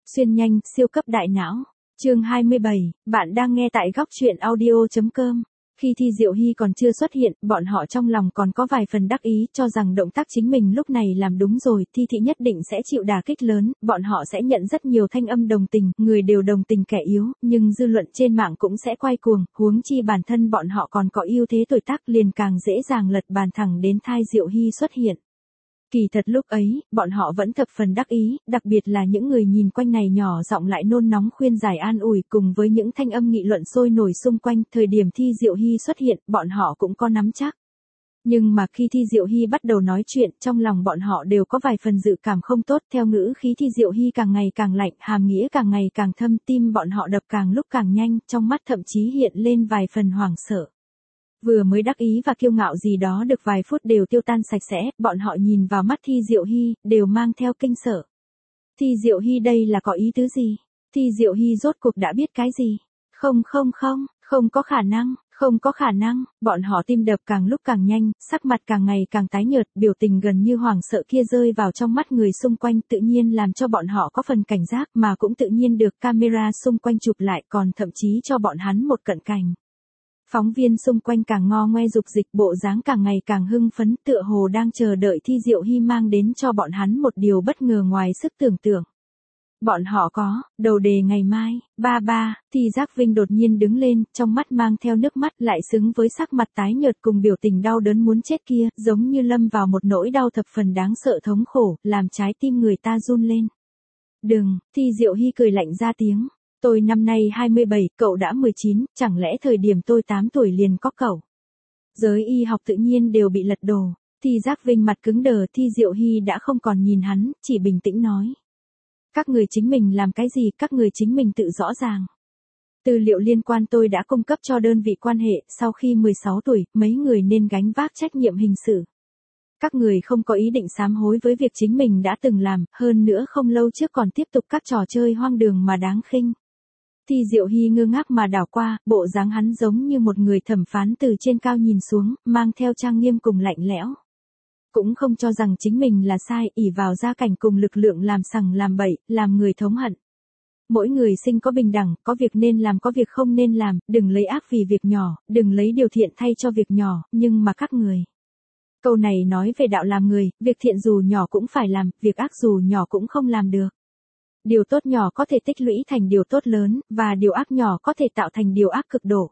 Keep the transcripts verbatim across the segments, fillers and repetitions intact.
Xuyên nhanh, siêu cấp đại não. Chương hai mươi bảy, bạn đang nghe tại góc truyện audio chấm com. Khi Thi Diệu Hy còn chưa xuất hiện, bọn họ trong lòng còn có vài phần đắc ý, cho rằng động tác chính mình lúc này làm đúng rồi, Thi Thị nhất định sẽ chịu đả kích lớn, bọn họ sẽ nhận rất nhiều thanh âm đồng tình, người đều đồng tình kẻ yếu, nhưng dư luận trên mạng cũng sẽ quay cuồng, huống chi bản thân bọn họ còn có ưu thế tuổi tác liền càng dễ dàng lật bàn thẳng đến Thi Diệu Hy xuất hiện. Kỳ thật lúc ấy, bọn họ vẫn thập phần đắc ý, đặc biệt là những người nhìn quanh này nhỏ giọng lại nôn nóng khuyên giải an ủi cùng với những thanh âm nghị luận sôi nổi xung quanh, thời điểm Thi Diệu Hy xuất hiện, bọn họ cũng có nắm chắc. Nhưng mà khi Thi Diệu Hy bắt đầu nói chuyện, trong lòng bọn họ đều có vài phần dự cảm không tốt, theo ngữ khí Thi Diệu Hy càng ngày càng lạnh, hàm nghĩa càng ngày càng thâm, tim bọn họ đập càng lúc càng nhanh, trong mắt thậm chí hiện lên vài phần hoảng sợ. Vừa mới đắc ý và kiêu ngạo gì đó được vài phút đều tiêu tan sạch sẽ, bọn họ nhìn vào mắt Thi Diệu Hy, đều mang theo kinh sợ. Thi Diệu Hy đây là có ý tứ gì? Thi Diệu Hy rốt cuộc đã biết cái gì? Không không không, không có khả năng, không có khả năng, bọn họ tim đập càng lúc càng nhanh, sắc mặt càng ngày càng tái nhợt, biểu tình gần như hoảng sợ kia rơi vào trong mắt người xung quanh tự nhiên làm cho bọn họ có phần cảnh giác mà cũng tự nhiên được camera xung quanh chụp lại còn thậm chí cho bọn hắn một cận cảnh. Phóng viên xung quanh càng ngo ngoe dục dịch bộ dáng càng ngày càng hưng phấn tựa hồ đang chờ đợi Thi Diệu Hy mang đến cho bọn hắn một điều bất ngờ ngoài sức tưởng tượng. Bọn họ có, đầu đề ngày mai, ba ba, Thi Giác Vinh đột nhiên đứng lên, trong mắt mang theo nước mắt lại xứng với sắc mặt tái nhợt cùng biểu tình đau đớn muốn chết kia, giống như lâm vào một nỗi đau thập phần đáng sợ thống khổ, làm trái tim người ta run lên. Đừng, Thi Diệu Hy cười lạnh ra tiếng. Tôi năm nay hai mươi bảy, cậu đã mười chín, chẳng lẽ thời điểm tôi tám tuổi liền có cậu? Giới y học tự nhiên đều bị lật đổ. Thi Giác Vinh mặt cứng đờ, Thi Diệu Hy đã không còn nhìn hắn, chỉ bình tĩnh nói. Các người chính mình làm cái gì, các người chính mình tự rõ ràng. Tư liệu liên quan tôi đã cung cấp cho đơn vị quan hệ, sau khi mười sáu tuổi, mấy người nên gánh vác trách nhiệm hình sự. Các người không có ý định sám hối với việc chính mình đã từng làm, hơn nữa không lâu trước còn tiếp tục các trò chơi hoang đường mà đáng khinh. Thi Diệu Hy ngơ ngác mà đảo qua, bộ dáng hắn giống như một người thẩm phán từ trên cao nhìn xuống, mang theo trang nghiêm cùng lạnh lẽo. Cũng không cho rằng chính mình là sai, ỷ vào gia cảnh cùng lực lượng làm sằng làm bậy, làm người thống hận. Mỗi người sinh có bình đẳng, có việc nên làm có việc không nên làm, đừng lấy ác vì việc nhỏ, đừng lấy điều thiện thay cho việc nhỏ, nhưng mà các người. Câu này nói về đạo làm người, việc thiện dù nhỏ cũng phải làm, việc ác dù nhỏ cũng không làm được. Điều tốt nhỏ có thể tích lũy thành điều tốt lớn, và điều ác nhỏ có thể tạo thành điều ác cực độ.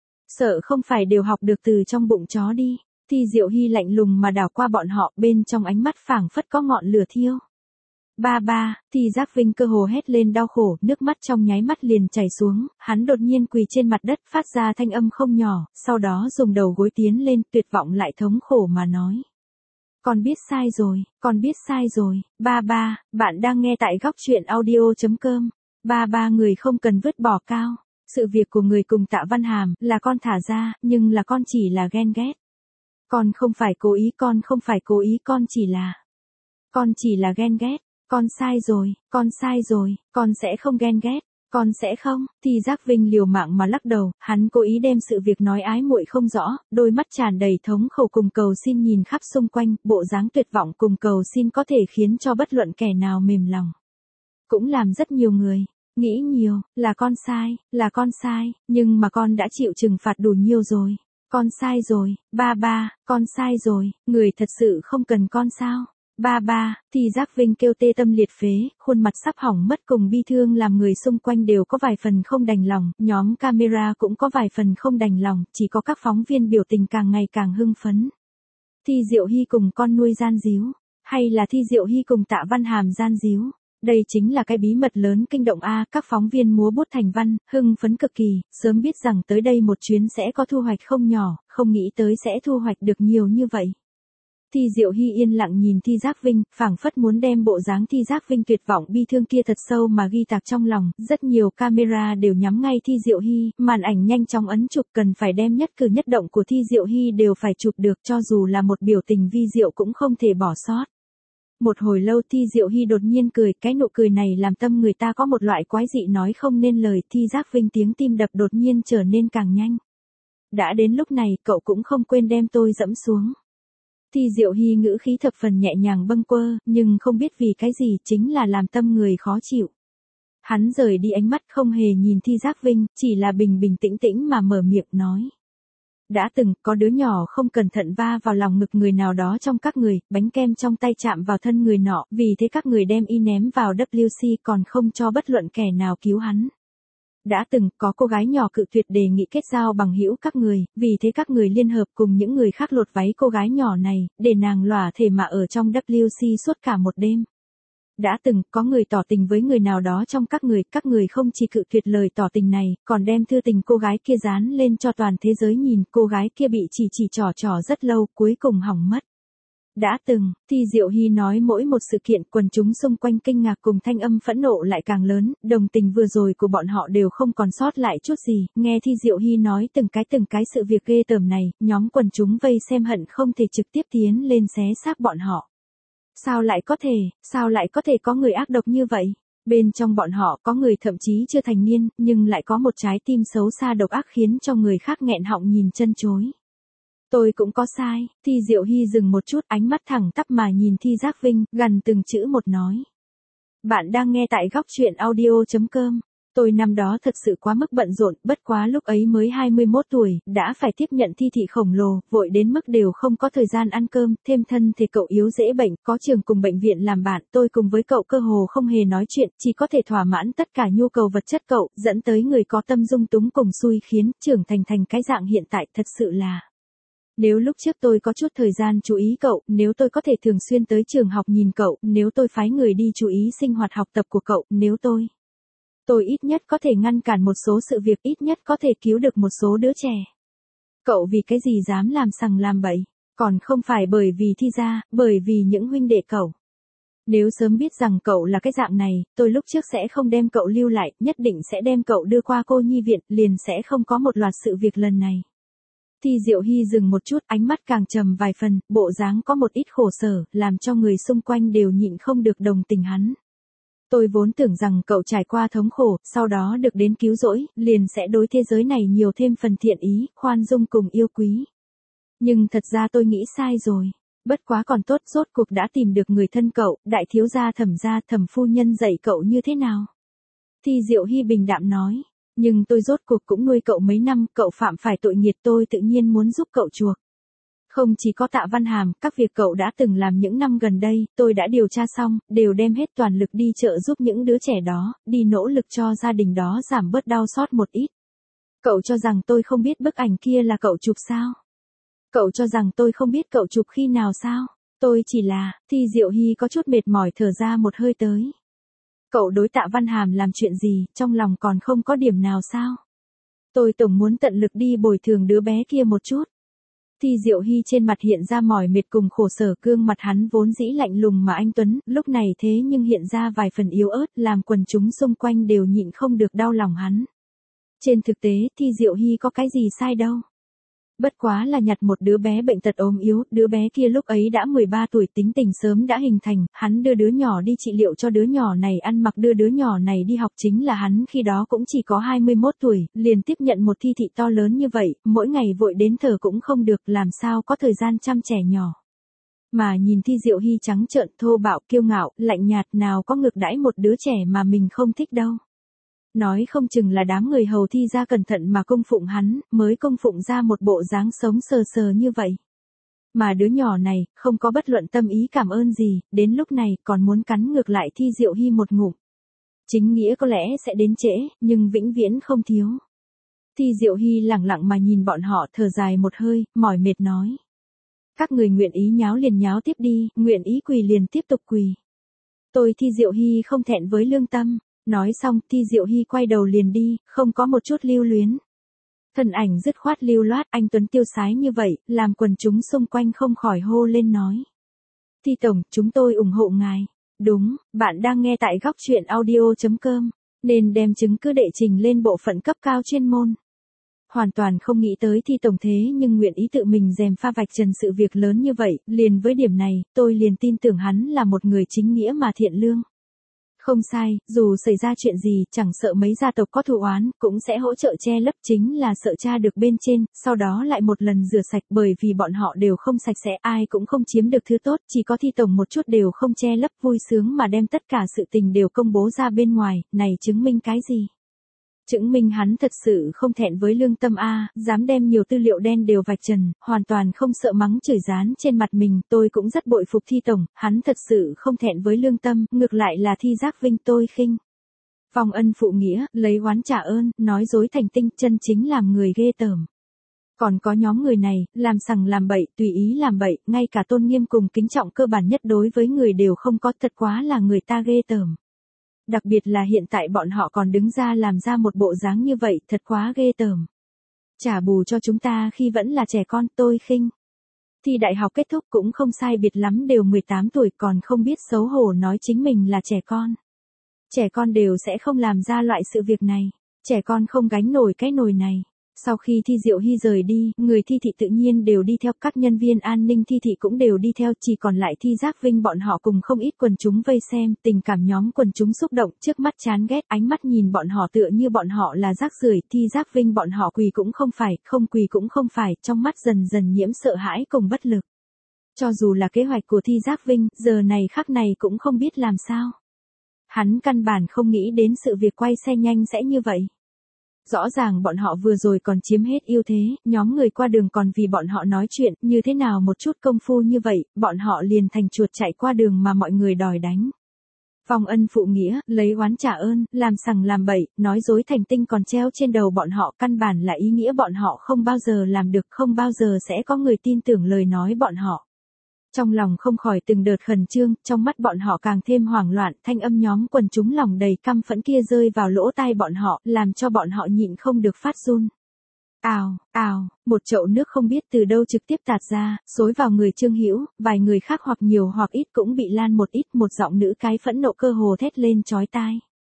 Sợ không phải đều học được từ trong bụng chó đi. Thi Diệu Hy lạnh lùng mà đảo qua bọn họ, bên trong ánh mắt phảng phất có ngọn lửa thiêu. Ba ba, Thi Giác Vinh cơ hồ hét lên đau khổ, nước mắt trong nháy mắt liền chảy xuống, hắn đột nhiên quỳ trên mặt đất phát ra thanh âm không nhỏ, sau đó dùng đầu gối tiến lên, tuyệt vọng lại thống khổ mà nói. Con biết sai rồi, con biết sai rồi, ba ba, bạn đang nghe tại góc truyện audio chấm com, ba ba người không cần vứt bỏ cao, sự việc của người cùng Tạ Văn Hàm là con thả ra, nhưng là con chỉ là ghen ghét. Con không phải cố ý, con không phải cố ý, con chỉ là, con chỉ là ghen ghét, con sai rồi, con sai rồi, con sẽ không ghen ghét. Con sẽ không, Thi Giác Vinh liều mạng mà lắc đầu, hắn cố ý đem sự việc nói ái muội không rõ, đôi mắt tràn đầy thống khổ cùng cầu xin nhìn khắp xung quanh, bộ dáng tuyệt vọng cùng cầu xin có thể khiến cho bất luận kẻ nào mềm lòng. Cũng làm rất nhiều người, nghĩ nhiều, là con sai, là con sai, nhưng mà con đã chịu trừng phạt đủ nhiều rồi. Con sai rồi, ba ba, con sai rồi, người thật sự không cần con sao? Ba ba, Thi Giác Vinh kêu tê tâm liệt phế, khuôn mặt sắp hỏng mất cùng bi thương làm người xung quanh đều có vài phần không đành lòng, nhóm camera cũng có vài phần không đành lòng, chỉ có các phóng viên biểu tình càng ngày càng hưng phấn. Thi Diệu Hy cùng con nuôi gian díu, hay là Thi Diệu Hy cùng Tạ Văn Hàm gian díu? Đây chính là cái bí mật lớn kinh động a, các phóng viên múa bút thành văn, hưng phấn cực kỳ, sớm biết rằng tới đây một chuyến sẽ có thu hoạch không nhỏ, không nghĩ tới sẽ thu hoạch được nhiều như vậy. Thi Diệu Hy yên lặng nhìn Thi Giác Vinh, phảng phất muốn đem bộ dáng Thi Giác Vinh tuyệt vọng bi thương kia thật sâu mà ghi tạc trong lòng, rất nhiều camera đều nhắm ngay Thi Diệu Hy, màn ảnh nhanh chóng ấn chụp cần phải đem nhất cử nhất động của Thi Diệu Hy đều phải chụp được cho dù là một biểu tình vi diệu cũng không thể bỏ sót. Một hồi lâu Thi Diệu Hy đột nhiên cười, cái nụ cười này làm tâm người ta có một loại quái dị nói không nên lời, Thi Giác Vinh tiếng tim đập đột nhiên trở nên càng nhanh. Đã đến lúc này, cậu cũng không quên đem tôi dẫm xuống. Thi Diệu Hy ngữ khí thập phần nhẹ nhàng bâng quơ, nhưng không biết vì cái gì chính là làm tâm người khó chịu. Hắn rời đi ánh mắt không hề nhìn Thi Giác Vinh, chỉ là bình bình tĩnh tĩnh mà mở miệng nói. Đã từng, có đứa nhỏ không cẩn thận va vào lòng ngực người nào đó trong các người, bánh kem trong tay chạm vào thân người nọ, vì thế các người đem y ném vào W C còn không cho bất luận kẻ nào cứu hắn. Đã từng, có cô gái nhỏ cự tuyệt đề nghị kết giao bằng hữu các người, vì thế các người liên hợp cùng những người khác lột váy cô gái nhỏ này, để nàng lòa thể mà ở trong W C suốt cả một đêm. Đã từng, có người tỏ tình với người nào đó trong các người, các người không chỉ cự tuyệt lời tỏ tình này, còn đem thư tình cô gái kia dán lên cho toàn thế giới nhìn, cô gái kia bị chỉ chỉ trò trò rất lâu, cuối cùng hỏng mất. Đã từng, Thi Diệu Hy nói mỗi một sự kiện quần chúng xung quanh kinh ngạc cùng thanh âm phẫn nộ lại càng lớn, đồng tình vừa rồi của bọn họ đều không còn sót lại chút gì, nghe Thi Diệu Hy nói từng cái từng cái sự việc ghê tởm này, nhóm quần chúng vây xem hận không thể trực tiếp tiến lên xé xác bọn họ. Sao lại có thể, sao lại có thể có người ác độc như vậy? Bên trong bọn họ có người thậm chí chưa thành niên, nhưng lại có một trái tim xấu xa độc ác khiến cho người khác nghẹn họng nhìn chân chối. Tôi cũng có sai, Thi Diệu Hy dừng một chút, ánh mắt thẳng tắp mà nhìn Thi Giác Vinh, gần từng chữ một nói. Bạn đang nghe tại góc truyện audio chấm com. Tôi năm đó thật sự quá mức bận rộn, bất quá lúc ấy mới hai mươi mốt tuổi, đã phải tiếp nhận thi thị khổng lồ, vội đến mức đều không có thời gian ăn cơm, thêm thân thì cậu yếu dễ bệnh, có trường cùng bệnh viện làm bạn, tôi cùng với cậu cơ hồ không hề nói chuyện, chỉ có thể thỏa mãn tất cả nhu cầu vật chất cậu, dẫn tới người có tâm dung túng cùng xui khiến, trưởng thành thành cái dạng hiện tại thật sự là. Nếu lúc trước tôi có chút thời gian chú ý cậu, nếu tôi có thể thường xuyên tới trường học nhìn cậu, nếu tôi phái người đi chú ý sinh hoạt học tập của cậu, nếu tôi... Tôi ít nhất có thể ngăn cản một số sự việc, ít nhất có thể cứu được một số đứa trẻ. Cậu vì cái gì dám làm sằng làm bậy, còn không phải bởi vì Thi gia, bởi vì những huynh đệ cậu. Nếu sớm biết rằng cậu là cái dạng này, tôi lúc trước sẽ không đem cậu lưu lại, nhất định sẽ đem cậu đưa qua cô nhi viện, liền sẽ không có một loạt sự việc lần này. Thi Diệu Hy dừng một chút, ánh mắt càng trầm vài phần, bộ dáng có một ít khổ sở, làm cho người xung quanh đều nhịn không được đồng tình hắn. Tôi vốn tưởng rằng cậu trải qua thống khổ, sau đó được đến cứu rỗi, liền sẽ đối thế giới này nhiều thêm phần thiện ý, khoan dung cùng yêu quý. Nhưng thật ra tôi nghĩ sai rồi. Bất quá còn tốt, rốt cuộc đã tìm được người thân cậu, đại thiếu gia Thẩm gia, Thẩm phu nhân dạy cậu như thế nào? Thi Diệu Hy bình đạm nói. Nhưng tôi rốt cuộc cũng nuôi cậu mấy năm, cậu phạm phải tội nghiệt, tôi tự nhiên muốn giúp cậu chuộc. Không chỉ có Tạ Văn Hàm, các việc cậu đã từng làm những năm gần đây, tôi đã điều tra xong, đều đem hết toàn lực đi trợ giúp những đứa trẻ đó, đi nỗ lực cho gia đình đó giảm bớt đau xót một ít. Cậu cho rằng tôi không biết bức ảnh kia là cậu chụp sao? Cậu cho rằng tôi không biết cậu chụp khi nào sao? Tôi chỉ là, Thi Diệu Hy có chút mệt mỏi thở ra một hơi tới. Cậu đối Tạ Văn Hàm làm chuyện gì, trong lòng còn không có điểm nào sao? Tôi tổng muốn tận lực đi bồi thường đứa bé kia một chút. Thi Diệu Hy trên mặt hiện ra mỏi mệt cùng khổ sở, gương mặt hắn vốn dĩ lạnh lùng mà anh tuấn, lúc này thế nhưng hiện ra vài phần yếu ớt, làm quần chúng xung quanh đều nhịn không được đau lòng hắn. Trên thực tế, Thi Diệu Hy có cái gì sai đâu. Bất quá là nhặt một đứa bé bệnh tật ốm yếu, đứa bé kia lúc ấy đã mười ba tuổi, tính tình sớm đã hình thành, hắn đưa đứa nhỏ đi trị liệu cho đứa nhỏ này ăn mặc, đưa đứa nhỏ này đi học, chính là hắn khi đó cũng chỉ có hai mươi mốt tuổi, liền tiếp nhận một thi thị to lớn như vậy, mỗi ngày vội đến thở cũng không được, làm sao có thời gian chăm trẻ nhỏ. Mà nhìn Thi Diệu Hy trắng trợn, thô bạo, kiêu ngạo, lạnh nhạt, nào có ngược đãi một đứa trẻ mà mình không thích đâu. Nói không chừng là đám người hầu Thi gia cẩn thận mà cung phụng hắn, mới cung phụng ra một bộ dáng sống sờ sờ như vậy. Mà đứa nhỏ này, không có bất luận tâm ý cảm ơn gì, đến lúc này còn muốn cắn ngược lại Thi Diệu Hy một ngụm. Chính nghĩa có lẽ sẽ đến trễ, nhưng vĩnh viễn không thiếu. Thi Diệu Hy lặng lặng mà nhìn bọn họ, thở dài một hơi, mỏi mệt nói. Các người nguyện ý nháo liền nháo tiếp đi, nguyện ý quỳ liền tiếp tục quỳ. Tôi Thi Diệu Hy không thẹn với lương tâm. Nói xong, Thi Diệu Hy quay đầu liền đi, không có một chút lưu luyến. Thân ảnh dứt khoát lưu loát, anh tuấn tiêu sái như vậy, làm quần chúng xung quanh không khỏi hô lên nói. Thi tổng, chúng tôi ủng hộ ngài. Đúng, bạn đang nghe tại góc truyện audio chấm com, nên đem chứng cứ đệ trình lên bộ phận cấp cao chuyên môn. Hoàn toàn không nghĩ tới Thi tổng thế nhưng nguyện ý tự mình dèm pha vạch trần sự việc lớn như vậy, liền với điểm này, tôi liền tin tưởng hắn là một người chính nghĩa mà thiện lương. Không sai, dù xảy ra chuyện gì, chẳng sợ mấy gia tộc có thù oán, cũng sẽ hỗ trợ che lấp, chính là sợ cha được bên trên, sau đó lại một lần rửa sạch, bởi vì bọn họ đều không sạch sẽ, ai cũng không chiếm được thứ tốt, chỉ có Thi Tổng một chút đều không che lấp, vui sướng mà đem tất cả sự tình đều công bố ra bên ngoài, này chứng minh cái gì? Chứng minh hắn thật sự không thẹn với lương tâm a, dám đem nhiều tư liệu đen đều vạch trần, hoàn toàn không sợ mắng chửi dán trên mặt mình, tôi cũng rất bội phục Thi Tổng, hắn thật sự không thẹn với lương tâm, ngược lại là Thi Giác Vinh tôi khinh. Vong ân phụ nghĩa, lấy oán trả ơn, nói dối thành tinh, chân chính làm người ghê tởm. Còn có nhóm người này, làm sằng làm bậy, tùy ý làm bậy, ngay cả tôn nghiêm cùng kính trọng cơ bản nhất đối với người đều không có, thật quá là người ta ghê tởm. Đặc biệt là hiện tại bọn họ còn đứng ra làm ra một bộ dáng như vậy, thật quá ghê tởm. Trả bù cho chúng ta khi vẫn là trẻ con, tôi khinh. Thi đại học kết thúc cũng không sai biệt lắm, đều mười tám tuổi còn không biết xấu hổ nói chính mình là trẻ con. Trẻ con đều sẽ không làm ra loại sự việc này, trẻ con không gánh nổi cái nồi này. Sau khi Thi Diệu Hy rời đi, người Thi thị tự nhiên đều đi theo, các nhân viên an ninh Thi thị cũng đều đi theo, chỉ còn lại Thi Giác Vinh bọn họ cùng không ít quần chúng vây xem, tình cảm nhóm quần chúng xúc động, trước mắt chán ghét, ánh mắt nhìn bọn họ tựa như bọn họ là rác rưởi, Thi Giác Vinh bọn họ quỳ cũng không phải, không quỳ cũng không phải, trong mắt dần dần nhiễm sợ hãi cùng bất lực. Cho dù là kế hoạch của Thi Giác Vinh, giờ này khắc này cũng không biết làm sao. Hắn căn bản không nghĩ đến sự việc quay xe nhanh sẽ như vậy. Rõ ràng bọn họ vừa rồi còn chiếm hết ưu thế, nhóm người qua đường còn vì bọn họ nói chuyện, như thế nào một chút công phu như vậy, bọn họ liền thành chuột chạy qua đường mà mọi người đòi đánh. Vong ân phụ nghĩa, lấy oán trả ơn, làm sằng làm bậy, nói dối thành tinh còn treo trên đầu bọn họ, căn bản là ý nghĩa bọn họ không bao giờ làm được, không bao giờ sẽ có người tin tưởng lời nói bọn họ. Trong lòng không khỏi từng đợt khẩn trương, trong mắt bọn họ càng thêm hoảng loạn, thanh âm nhóm quần chúng lòng đầy căm phẫn kia rơi vào lỗ tai bọn họ, làm cho bọn họ nhịn không được phát run. Ào, ào, một chậu nước không biết từ đâu trực tiếp tạt ra, xối vào người Trương Hữu, vài người khác hoặc nhiều hoặc ít cũng bị lan một ít, một giọng nữ cái phẫn nộ cơ hồ thét lên chói tai.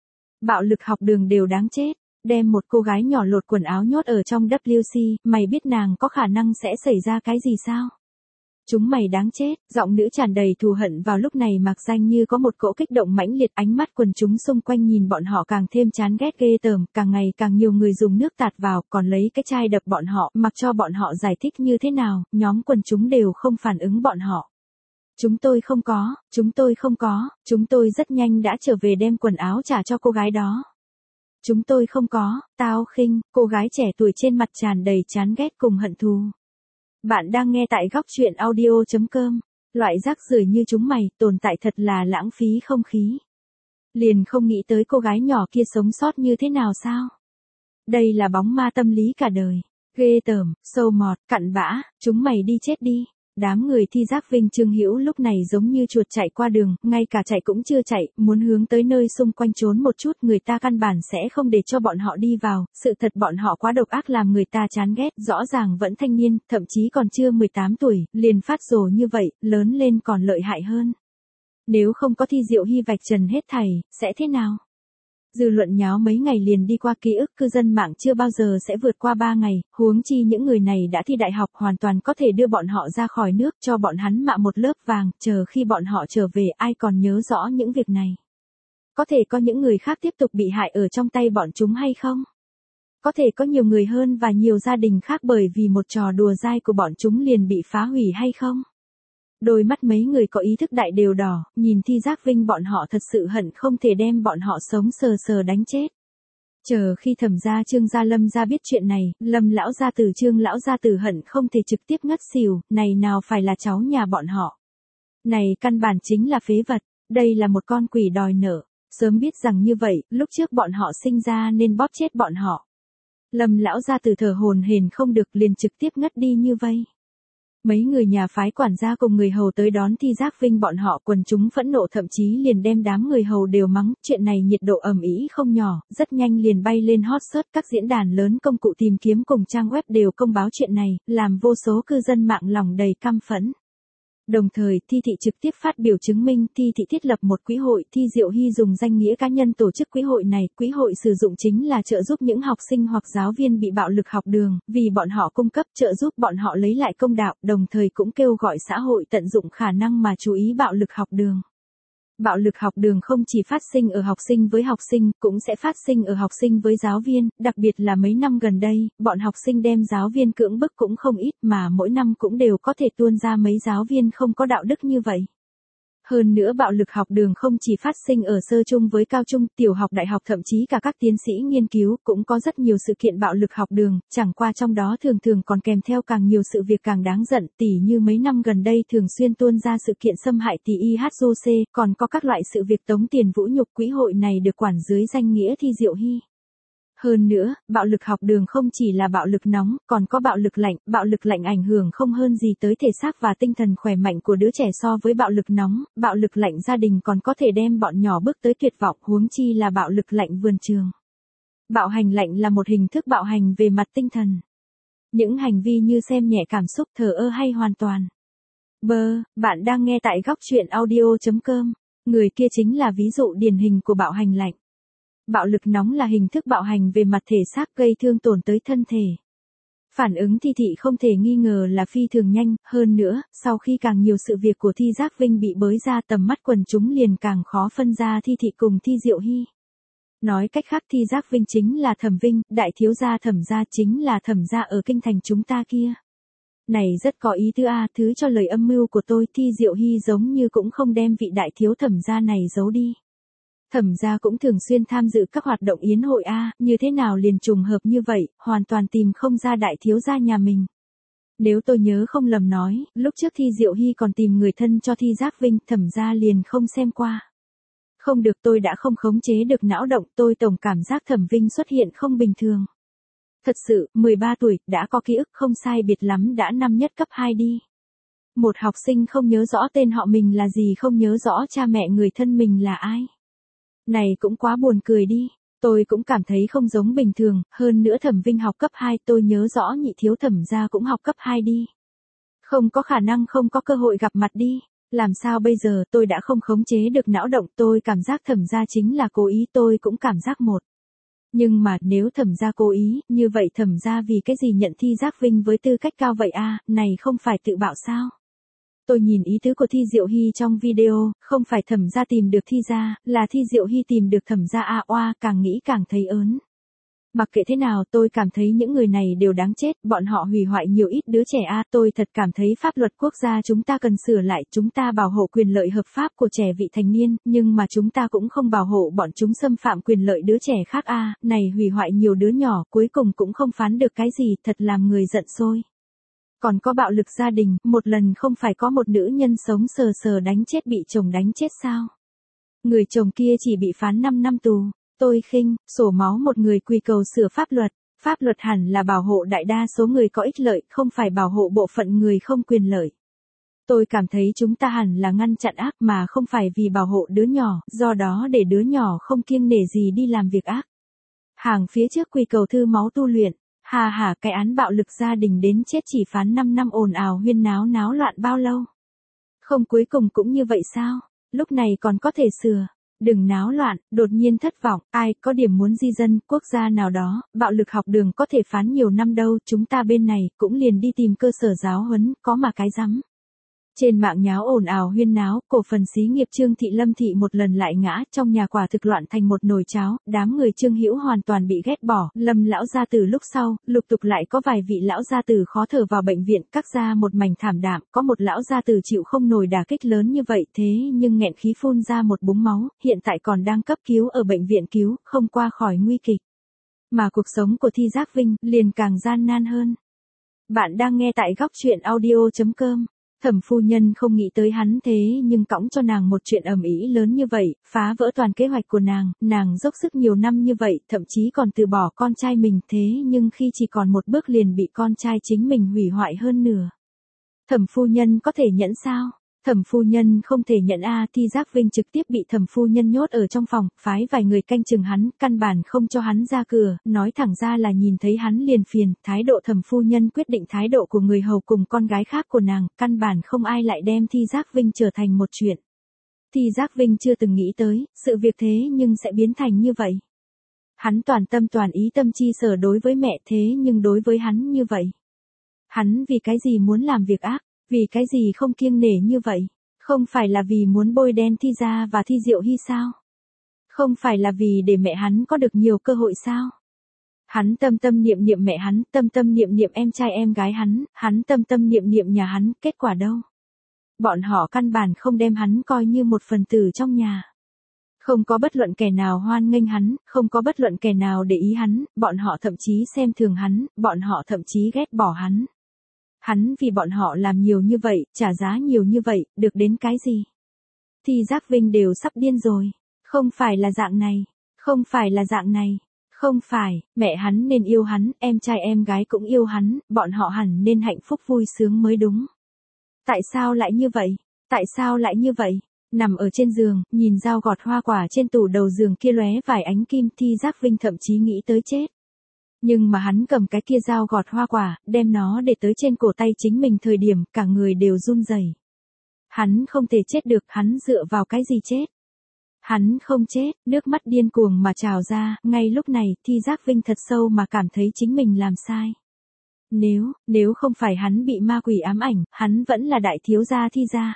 Bạo lực học đường đều đáng chết, đem một cô gái nhỏ lột quần áo nhốt ở trong vê kép xê, mày biết nàng có khả năng sẽ xảy ra cái gì sao? Chúng mày đáng chết, giọng nữ tràn đầy thù hận vào lúc này mạc danh như có một cỗ kích động mãnh liệt, ánh mắt quần chúng xung quanh nhìn bọn họ càng thêm chán ghét ghê tởm, càng ngày càng nhiều người dùng nước tạt vào, còn lấy cái chai đập bọn họ, mặc cho bọn họ giải thích như thế nào, nhóm quần chúng đều không phản ứng bọn họ. Chúng tôi không có, chúng tôi không có, chúng tôi rất nhanh đã trở về đem quần áo trả cho cô gái đó. Chúng tôi không có, tao khinh, cô gái trẻ tuổi trên mặt tràn đầy chán ghét cùng hận thù. Bạn đang nghe tại góc truyện audio chấm com. Loại rác rưởi như chúng mày, tồn tại thật là lãng phí không khí. Liền không nghĩ tới cô gái nhỏ kia sống sót như thế nào sao? Đây là bóng ma tâm lý cả đời. Ghê tởm, sâu mọt, cặn bã, chúng mày đi chết đi. Đám người Thi Giác Vinh Trương Hữu lúc này giống như chuột chạy qua đường, ngay cả chạy cũng chưa chạy, muốn hướng tới nơi xung quanh trốn một chút, người ta căn bản sẽ không để cho bọn họ đi vào, sự thật bọn họ quá độc ác làm người ta chán ghét, rõ ràng vẫn thanh niên, thậm chí còn chưa mười tám tuổi, liền phát rồ như vậy, lớn lên còn lợi hại hơn. Nếu không có Thi Diệu Hy vạch trần hết thảy, sẽ thế nào? Dư luận nháo mấy ngày liền đi qua, ký ức cư dân mạng chưa bao giờ sẽ vượt qua ba ngày, huống chi những người này đã thi đại học hoàn toàn có thể đưa bọn họ ra khỏi nước, cho bọn hắn mạ một lớp vàng, chờ khi bọn họ trở về ai còn nhớ rõ những việc này. Có thể có những người khác tiếp tục bị hại ở trong tay bọn chúng hay không? Có thể có nhiều người hơn và nhiều gia đình khác bởi vì một trò đùa dai của bọn chúng liền bị phá hủy hay không? Đôi mắt mấy người có ý thức đại đều đỏ, nhìn Thi Giác Vinh bọn họ thật sự hận không thể đem bọn họ sống sờ sờ đánh chết. Chờ khi Thẩm gia Trương gia Lâm gia biết chuyện này, Lâm lão gia tử Trương lão gia tử hận không thể trực tiếp ngất xỉu, này nào phải là cháu nhà bọn họ. Này căn bản chính là phế vật, đây là một con quỷ đòi nợ, sớm biết rằng như vậy, lúc trước bọn họ sinh ra nên bóp chết bọn họ. Lâm lão gia tử thở hổn hển không được liền trực tiếp ngất đi như vây. Mấy người nhà phái quản gia cùng người hầu tới đón Thi Giác Vinh bọn họ, quần chúng phẫn nộ thậm chí liền đem đám người hầu đều mắng, chuyện này nhiệt độ ầm ĩ không nhỏ, rất nhanh liền bay lên hot search, các diễn đàn lớn công cụ tìm kiếm cùng trang web đều công báo chuyện này, làm vô số cư dân mạng lòng đầy căm phẫn. Đồng thời, Thi thị trực tiếp phát biểu chứng minh, Thi thị thiết lập một quỹ hội, Thi Diệu Hy dùng danh nghĩa cá nhân tổ chức quỹ hội này, quỹ hội sử dụng chính là trợ giúp những học sinh hoặc giáo viên bị bạo lực học đường, vì bọn họ cung cấp trợ giúp bọn họ lấy lại công đạo, đồng thời cũng kêu gọi xã hội tận dụng khả năng mà chú ý bạo lực học đường. Bạo lực học đường không chỉ phát sinh ở học sinh với học sinh, cũng sẽ phát sinh ở học sinh với giáo viên, đặc biệt là mấy năm gần đây, bọn học sinh đem giáo viên cưỡng bức cũng không ít mà mỗi năm cũng đều có thể tuôn ra mấy giáo viên không có đạo đức như vậy. Hơn nữa bạo lực học đường không chỉ phát sinh ở sơ trung với cao trung, tiểu học, đại học, thậm chí cả các tiến sĩ nghiên cứu cũng có rất nhiều sự kiện bạo lực học đường, chẳng qua trong đó thường thường còn kèm theo càng nhiều sự việc càng đáng giận, tỉ như mấy năm gần đây thường xuyên tuôn ra sự kiện xâm hại tỷ i hát ô xê, còn có các loại sự việc tống tiền vũ nhục. Quỹ hội này được quản dưới danh nghĩa Thi Diệu Hy. Hơn nữa, bạo lực học đường không chỉ là bạo lực nóng, còn có bạo lực lạnh, bạo lực lạnh ảnh hưởng không hơn gì tới thể xác và tinh thần khỏe mạnh của đứa trẻ so với bạo lực nóng, bạo lực lạnh gia đình còn có thể đem bọn nhỏ bước tới tuyệt vọng, huống chi là bạo lực lạnh vườn trường. Bạo hành lạnh là một hình thức bạo hành về mặt tinh thần. Những hành vi như xem nhẹ cảm xúc, thờ ơ hay hoàn toàn. Bơ, bạn đang nghe tại góc truyện audio chấm com, người kia chính là ví dụ điển hình của bạo hành lạnh. Bạo lực nóng là hình thức bạo hành về mặt thể xác gây thương tổn tới thân thể. Phản ứng Thi Thị không thể nghi ngờ là phi thường nhanh, hơn nữa, sau khi càng nhiều sự việc của Thi Giác Vinh bị bới ra tầm mắt quần chúng liền càng khó phân ra Thi Thị cùng Thi Diệu Hy. Nói cách khác Thi Giác Vinh chính là Thẩm Vinh, đại thiếu gia Thẩm gia chính là Thẩm gia ở kinh thành chúng ta kia. Này rất có ý tứ a, thứ cho lời âm mưu của tôi. Thi Diệu Hy giống như cũng không đem vị đại thiếu Thẩm gia này giấu đi. Thẩm gia cũng thường xuyên tham dự các hoạt động yến hội a, như thế nào liền trùng hợp như vậy, hoàn toàn tìm không ra đại thiếu gia nhà mình. Nếu tôi nhớ không lầm nói, lúc trước Thi Diệu Hy còn tìm người thân cho Thi Giác Vinh, Thẩm gia liền không xem qua. Không được, tôi đã không khống chế được não động, tôi tổng cảm giác Thẩm Vinh xuất hiện không bình thường. Thật sự, mười ba tuổi, đã có ký ức không sai biệt lắm đã năm nhất cấp hai đi. Một học sinh không nhớ rõ tên họ mình là gì, không nhớ rõ cha mẹ người thân mình là ai. Này cũng quá buồn cười đi, tôi cũng cảm thấy không giống bình thường, hơn nữa Thẩm Vinh học cấp hai, tôi nhớ rõ nhị thiếu Thẩm gia cũng học cấp hai đi. Không có khả năng không có cơ hội gặp mặt đi, làm sao bây giờ, tôi đã không khống chế được não động, tôi cảm giác Thẩm gia chính là cố ý, tôi cũng cảm giác một. Nhưng mà nếu Thẩm gia cố ý, như vậy Thẩm gia vì cái gì nhận Thi Giác Vinh với tư cách cao vậy a, này không phải tự bạo sao? Tôi nhìn ý tứ của Thi Diệu Hy trong video, không phải Thẩm gia tìm được Thi gia, là Thi Diệu Hy tìm được Thẩm gia a oa, càng nghĩ càng thấy ớn. Mặc kệ thế nào, tôi cảm thấy những người này đều đáng chết, bọn họ hủy hoại nhiều ít đứa trẻ a, tôi thật cảm thấy pháp luật quốc gia chúng ta cần sửa lại, chúng ta bảo hộ quyền lợi hợp pháp của trẻ vị thành niên, nhưng mà chúng ta cũng không bảo hộ bọn chúng xâm phạm quyền lợi đứa trẻ khác a, này hủy hoại nhiều đứa nhỏ, cuối cùng cũng không phán được cái gì, thật làm người giận sôi. Còn có bạo lực gia đình, một lần không phải có một nữ nhân sống sờ sờ đánh chết bị chồng đánh chết sao? Người chồng kia chỉ bị phán năm năm tù. Tôi khinh, sổ máu một người quy cầu sửa pháp luật. Pháp luật hẳn là bảo hộ đại đa số người có ích lợi, không phải bảo hộ bộ phận người không quyền lợi. Tôi cảm thấy chúng ta hẳn là ngăn chặn ác mà không phải vì bảo hộ đứa nhỏ, do đó để đứa nhỏ không kiêng nể gì đi làm việc ác. Hàng phía trước quy cầu thư máu tu luyện. Hà hà, cái án bạo lực gia đình đến chết chỉ phán năm năm ồn ào huyên náo náo loạn bao lâu? Không cuối cùng cũng như vậy sao? Lúc này còn có thể sửa. Đừng náo loạn, đột nhiên thất vọng, ai có điểm muốn di dân, quốc gia nào đó, bạo lực học đường có thể phán nhiều năm đâu, chúng ta bên này cũng liền đi tìm cơ sở giáo huấn, có mà cái rắm. Trên mạng nháo ồn ào huyên náo, cổ phần xí nghiệp Trương Thị Lâm Thị một lần lại ngã, trong nhà quả thực loạn thành một nồi cháo, đám người Trương Hữu hoàn toàn bị ghét bỏ, Lâm lão gia tử lúc sau, lục tục lại có vài vị lão gia tử khó thở vào bệnh viện, các gia một mảnh thảm đạm, có một lão gia tử chịu không nổi đả kích lớn như vậy, thế nhưng nghẹn khí phun ra một búng máu, hiện tại còn đang cấp cứu ở bệnh viện cứu, không qua khỏi nguy kịch. Mà cuộc sống của Thi Giác Vinh liền càng gian nan hơn. Bạn đang nghe tại góc truyện audio chấm com. Thẩm phu nhân không nghĩ tới hắn thế nhưng cõng cho nàng một chuyện ầm ĩ lớn như vậy, phá vỡ toàn kế hoạch của nàng, nàng dốc sức nhiều năm như vậy, thậm chí còn từ bỏ con trai mình, thế nhưng khi chỉ còn một bước liền bị con trai chính mình hủy hoại hơn nửa. Thẩm phu nhân có thể nhẫn sao? Thẩm phu nhân không thể nhận a, Thi Giác Vinh trực tiếp bị thẩm phu nhân nhốt ở trong phòng, phái vài người canh chừng hắn, căn bản không cho hắn ra cửa, nói thẳng ra là nhìn thấy hắn liền phiền, thái độ thẩm phu nhân quyết định thái độ của người hầu cùng con gái khác của nàng, căn bản không ai lại đem Thi Giác Vinh trở thành một chuyện. Thi Giác Vinh chưa từng nghĩ tới, sự việc thế nhưng sẽ biến thành như vậy. Hắn toàn tâm toàn ý tâm chi sở đối với mẹ thế nhưng đối với hắn như vậy. Hắn vì cái gì muốn làm việc ác? Vì cái gì không kiêng nể như vậy? Không phải là vì muốn bôi đen Thi Gia và Thi Diệu Hy sao? Không phải là vì để mẹ hắn có được nhiều cơ hội sao? Hắn tâm tâm niệm niệm mẹ hắn, tâm tâm niệm niệm em trai em gái hắn, hắn tâm tâm niệm niệm nhà hắn, kết quả đâu? Bọn họ căn bản không đem hắn coi như một phần tử trong nhà. Không có bất luận kẻ nào hoan nghênh hắn, không có bất luận kẻ nào để ý hắn, bọn họ thậm chí xem thường hắn, bọn họ thậm chí ghét bỏ hắn. Hắn vì bọn họ làm nhiều như vậy, trả giá nhiều như vậy, được đến cái gì? Thi Giác Vinh đều sắp điên rồi. Không phải là dạng này, không phải là dạng này, không phải, mẹ hắn nên yêu hắn, em trai em gái cũng yêu hắn, bọn họ hẳn nên hạnh phúc vui sướng mới đúng. Tại sao lại như vậy? Tại sao lại như vậy? Nằm ở trên giường, nhìn dao gọt hoa quả trên tủ đầu giường kia lóe vài ánh kim, Thi Giác Vinh thậm chí nghĩ tới chết. Nhưng mà hắn cầm cái kia dao gọt hoa quả, đem nó để tới trên cổ tay chính mình thời điểm, cả người đều run rẩy. Hắn không thể chết được, hắn dựa vào cái gì chết? Hắn không chết, nước mắt điên cuồng mà trào ra, ngay lúc này, Thi Giác Vinh thật sâu mà cảm thấy chính mình làm sai. Nếu, nếu không phải hắn bị ma quỷ ám ảnh, hắn vẫn là đại thiếu gia Thi gia.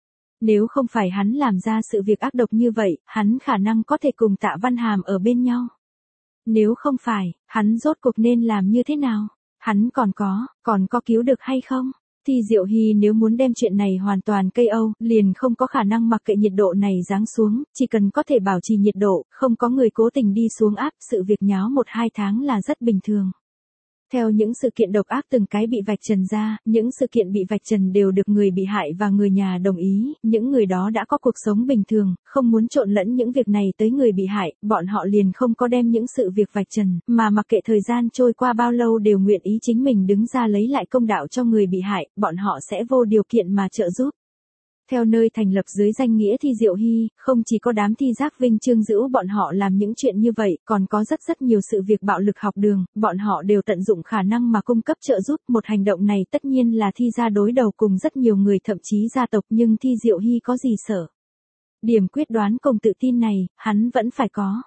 Nếu không phải hắn làm ra sự việc ác độc như vậy, hắn khả năng có thể cùng Tạ Văn Hàm ở bên nhau. Nếu không phải, hắn rốt cuộc nên làm như thế nào? Hắn còn có, còn có cứu được hay không? Thi Diệu Hy nếu muốn đem chuyện này hoàn toàn cây âu, liền không có khả năng mặc kệ nhiệt độ này giáng xuống, chỉ cần có thể bảo trì nhiệt độ, không có người cố tình đi xuống áp, sự việc nháo một hai tháng là rất bình thường. Theo những sự kiện độc ác từng cái bị vạch trần ra, những sự kiện bị vạch trần đều được người bị hại và người nhà đồng ý, những người đó đã có cuộc sống bình thường, không muốn trộn lẫn những việc này tới người bị hại, bọn họ liền không có đem những sự việc vạch trần, mà mặc kệ thời gian trôi qua bao lâu đều nguyện ý chính mình đứng ra lấy lại công đạo cho người bị hại, bọn họ sẽ vô điều kiện mà trợ giúp. Theo nơi thành lập dưới danh nghĩa Thi Diệu Hy, không chỉ có đám Thi Giác Vinh Trương Dữu bọn họ làm những chuyện như vậy, còn có rất rất nhiều sự việc bạo lực học đường, bọn họ đều tận dụng khả năng mà cung cấp trợ giúp. Một hành động này tất nhiên là Thi gia đối đầu cùng rất nhiều người thậm chí gia tộc, nhưng Thi Diệu Hy có gì sợ? Điểm quyết đoán cùng tự tin này, hắn vẫn phải có.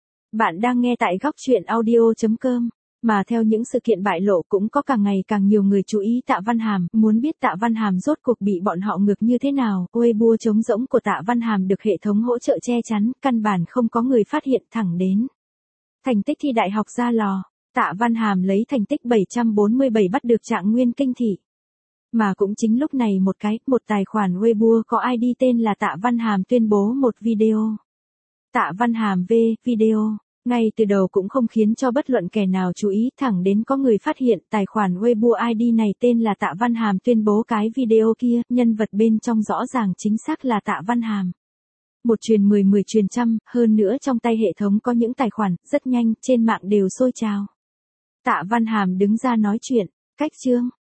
Bạn đang nghe tại góc truyện audio chấm com. Mà theo những sự kiện bại lộ cũng có càng ngày càng nhiều người chú ý Tạ Văn Hàm, muốn biết Tạ Văn Hàm rốt cuộc bị bọn họ ngược như thế nào, Weibo trống rỗng của Tạ Văn Hàm được hệ thống hỗ trợ che chắn, căn bản không có người phát hiện thẳng đến. Thành tích thi đại học ra lò, Tạ Văn Hàm lấy thành tích bảy trăm bốn mươi bảy bắt được trạng nguyên kinh thị. Mà cũng chính lúc này một cái, một tài khoản Weibo có i đê tên là Tạ Văn Hàm tuyên bố một video. Tạ Văn Hàm V, video. Ngay từ đầu cũng không khiến cho bất luận kẻ nào chú ý, thẳng đến có người phát hiện tài khoản Weibo i đê này tên là Tạ Văn Hàm tuyên bố cái video kia, nhân vật bên trong rõ ràng chính xác là Tạ Văn Hàm. Một truyền mười mười truyền trăm, hơn nữa trong tay hệ thống có những tài khoản, rất nhanh, trên mạng đều sôi trào. Tạ Văn Hàm đứng ra nói chuyện, cách chương,